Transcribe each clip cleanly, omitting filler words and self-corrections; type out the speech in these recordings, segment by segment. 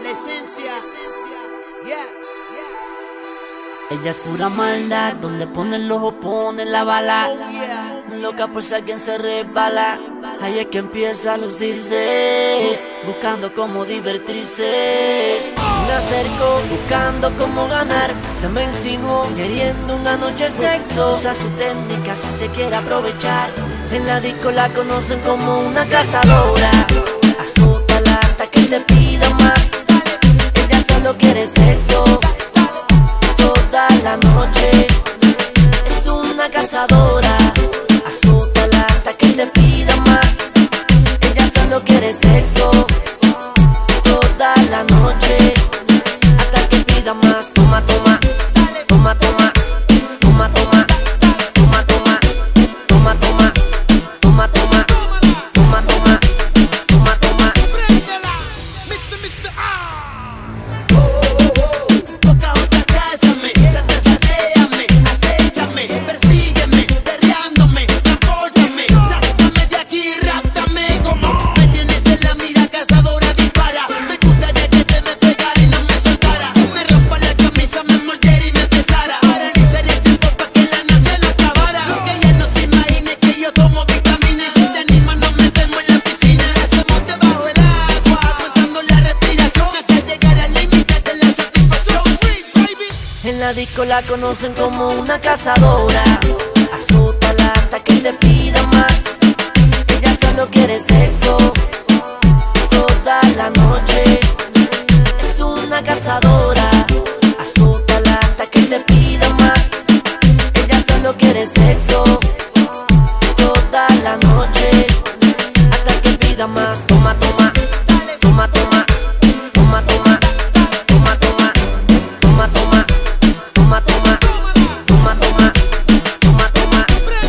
La esencia. Yeah. Ella es pura maldad, donde pone el ojo pone la bala. Loca por ser quien se resbala. Ahí es que empieza a lucirse, buscando cómo divertirse. Me acerco, buscando cómo ganar. Se me insinuó, queriendo una noche sexo. Usa su técnica si se quiere aprovechar. En la disco la conocen como una cazadora. Azótala hasta que te pida más. Ella solo quiere sexo toda la noche. Es una cazadora. Azótala hasta que te pida más. Ella solo quiere sexo toda la noche, hasta que pida más. Toma, toma, toma, toma, toma, toma, toma, toma, toma, toma, toma, toma, toma, toma, toma, toma. Toca otra, cásame, chantajeame, acéchame, persígueme, perreándome, transpórtame, sácame de aquí, ráptame. Como me tienes en la mira, cazadora, dispara. Me gustaría que te me pegara y no me soltara. Me rompa la camisa, me mordiera y me besara. Paralizaría el tiempo pa' que la noche no acabara. Que ella no se imagine que yo tomo vitaminas. Si te animas nos metemos en la piscina. Hacemos debajo del agua, contando la respiración hasta llegar al límite de la satisfacción. Free, baby. En la disco la conocen como una cazadora. Azótala hasta que te pida más. Ella solo quiere sexo toda la noche. Es una cazadora. Azótala hasta que te pida más. Ella solo quiere sexo toda la noche, hasta que pida más. Toma, toma, toma, toma, toma, toma, toma, toma, toma, toma, toma, toma, toma, toma, toma, toma.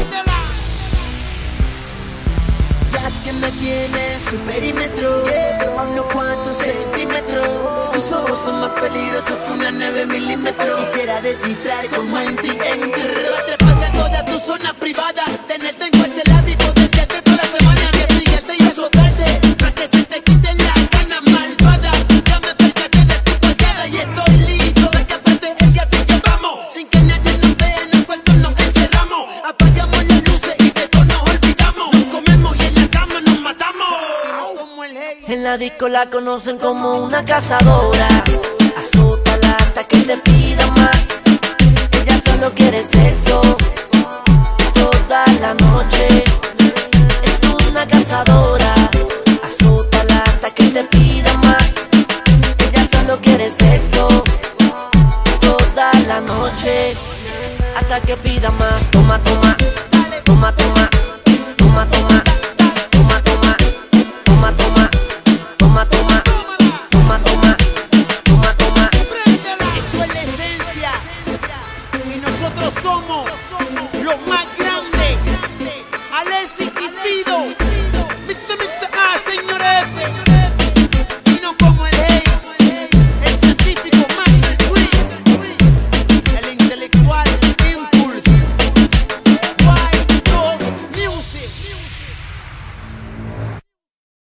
Ya que me tiene en su perímetro, a unos cuantos centímetros. Sus ojos son más peligrosos que una 9 milímetros. Quisiera descifrar cómo en ti entro. Atrapas en toda tu zona privada, tenerte en cuenta el lado y poder darte toda la semana. Brillarte y azotarte, para que se te quiten las ganas malvadas. Ya me percaté de tu cualquiera y estoy listo. Escapate, ella te llevamos, sin que nadie nos vea, en el cuarto nos encerramos. Apagamos las luces y de todo nos olvidamos. Nos comemos y en la cama nos matamos. En la disco la conocen como una cazadora. Azótala hasta que te pida más. Ella solo quiere sexo toda la noche. Es una cazadora. Azótala hasta que te pida más. Ella solo quiere sexo toda la noche, hasta que pida más. Toma, toma, toma, toma, toma, toma,